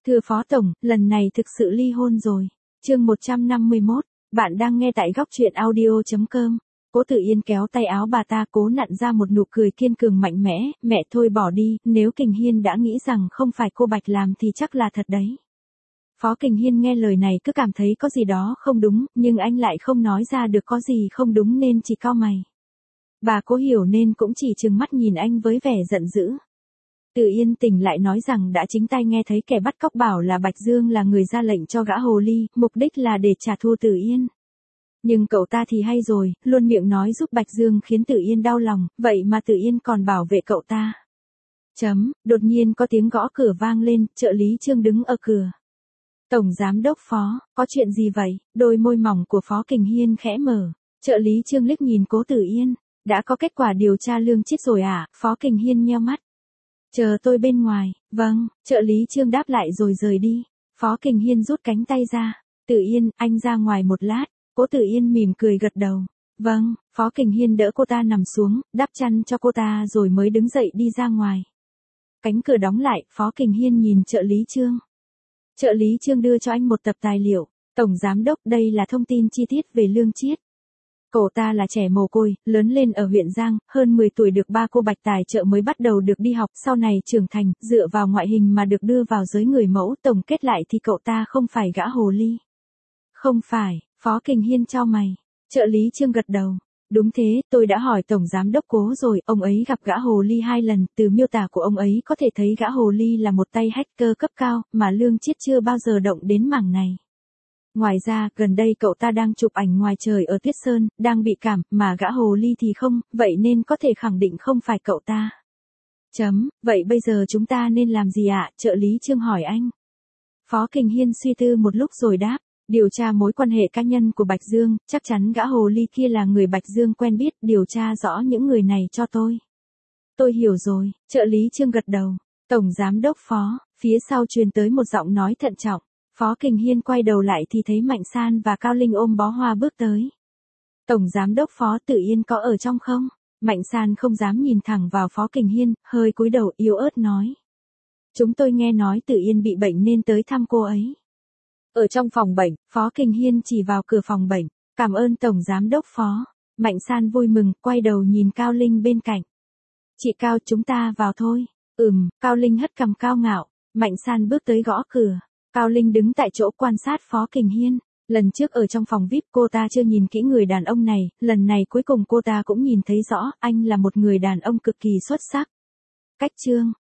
Thưa Phó Tổng, lần này thực sự ly hôn rồi. Chương 151, bạn đang nghe tại góc truyện audio.com. Cố Tử Yên kéo tay áo bà ta cố nặn ra một nụ cười kiên cường mạnh mẽ, mẹ thôi bỏ đi, nếu Kình Hiên đã nghĩ rằng không phải cô Bạch làm thì chắc là thật đấy. Phó Kình Hiên nghe lời này cứ cảm thấy có gì đó không đúng, nhưng anh lại không nói ra được có gì không đúng nên chỉ cau mày. Bà Cố hiểu nên cũng chỉ trừng mắt nhìn anh với vẻ giận dữ. Tử Yên tỉnh lại nói rằng đã chính tay nghe thấy kẻ bắt cóc bảo là Bạch Dương là người ra lệnh cho gã hồ ly, mục đích là để trả thù Tử Yên. Nhưng cậu ta thì hay rồi, luôn miệng nói giúp Bạch Dương khiến Tử Yên đau lòng, vậy mà Tử Yên còn bảo vệ cậu ta. Đột nhiên có tiếng gõ cửa vang lên, trợ lý Trương đứng ở cửa. Tổng giám đốc Phó, có chuyện gì vậy? Đôi môi mỏng của Phó Kình Hiên khẽ mở. Trợ lý Trương liếc nhìn Cố Tử Yên. Đã có kết quả điều tra lương chiết rồi à? Phó Kình Hiên nheo mắt. Chờ tôi bên ngoài. Vâng, trợ lý Trương đáp lại rồi rời đi. Phó Kình Hiên rút cánh tay ra. Tử Yên, anh ra ngoài một lát. Cố Tử Yên mỉm cười gật đầu. Vâng, Phó Kình Hiên đỡ cô ta nằm xuống, đắp chăn cho cô ta rồi mới đứng dậy đi ra ngoài. Cánh cửa đóng lại, Phó Kình Hiên nhìn trợ lý Trương. Trợ lý Trương đưa cho anh một tập tài liệu. Tổng giám đốc, đây là thông tin chi tiết về lương chiết. Cậu ta là trẻ mồ côi, lớn lên ở huyện Giang, hơn 10 tuổi được ba cô Bạch tài trợ mới bắt đầu được đi học, sau này trưởng thành, dựa vào ngoại hình mà được đưa vào giới người mẫu, tổng kết lại thì cậu ta không phải gã hồ ly. Không phải, Phó Kình Hiên chau mày. Trợ lý Trương gật đầu. Đúng thế, tôi đã hỏi Tổng Giám Đốc Cố rồi, ông ấy gặp gã hồ ly 2 lần, từ miêu tả của ông ấy có thể thấy gã hồ ly là một tay hacker cấp cao, mà lương chiết chưa bao giờ động đến mảng này. Ngoài ra, gần đây cậu ta đang chụp ảnh ngoài trời ở Tuyết Sơn, đang bị cảm, mà gã hồ ly thì không, vậy nên có thể khẳng định không phải cậu ta. Vậy bây giờ chúng ta nên làm gì ạ? Trợ lý Trương hỏi anh. Phó Kình Hiên suy tư một lúc rồi đáp. Điều tra mối quan hệ cá nhân của Bạch Dương, chắc chắn gã hồ ly kia là người Bạch Dương quen biết, điều tra rõ những người này cho tôi. Tôi hiểu rồi, trợ lý Trương gật đầu. Tổng Giám Đốc Phó, phía sau truyền tới một giọng nói thận trọng. Phó Kình Hiên quay đầu lại thì thấy Mạnh San và Cao Linh ôm bó hoa bước tới. Tổng Giám Đốc Phó, Tử Yên có ở trong không? Mạnh San không dám nhìn thẳng vào Phó Kình Hiên, hơi cúi đầu yếu ớt nói. Chúng tôi nghe nói Tử Yên bị bệnh nên tới thăm cô ấy. Ở trong phòng bệnh, Phó Kình Hiên chỉ vào cửa phòng bệnh. Cảm ơn Tổng Giám Đốc Phó. Mạnh San vui mừng, quay đầu nhìn Cao Linh bên cạnh. Chị Cao, chúng ta vào thôi. Cao Linh hất cằm cao ngạo. Mạnh San bước tới gõ cửa. Cao Linh đứng tại chỗ quan sát Phó Kình Hiên. Lần trước ở trong phòng VIP cô ta chưa nhìn kỹ người đàn ông này, lần này cuối cùng cô ta cũng nhìn thấy rõ, anh là một người đàn ông cực kỳ xuất sắc. Cách chương.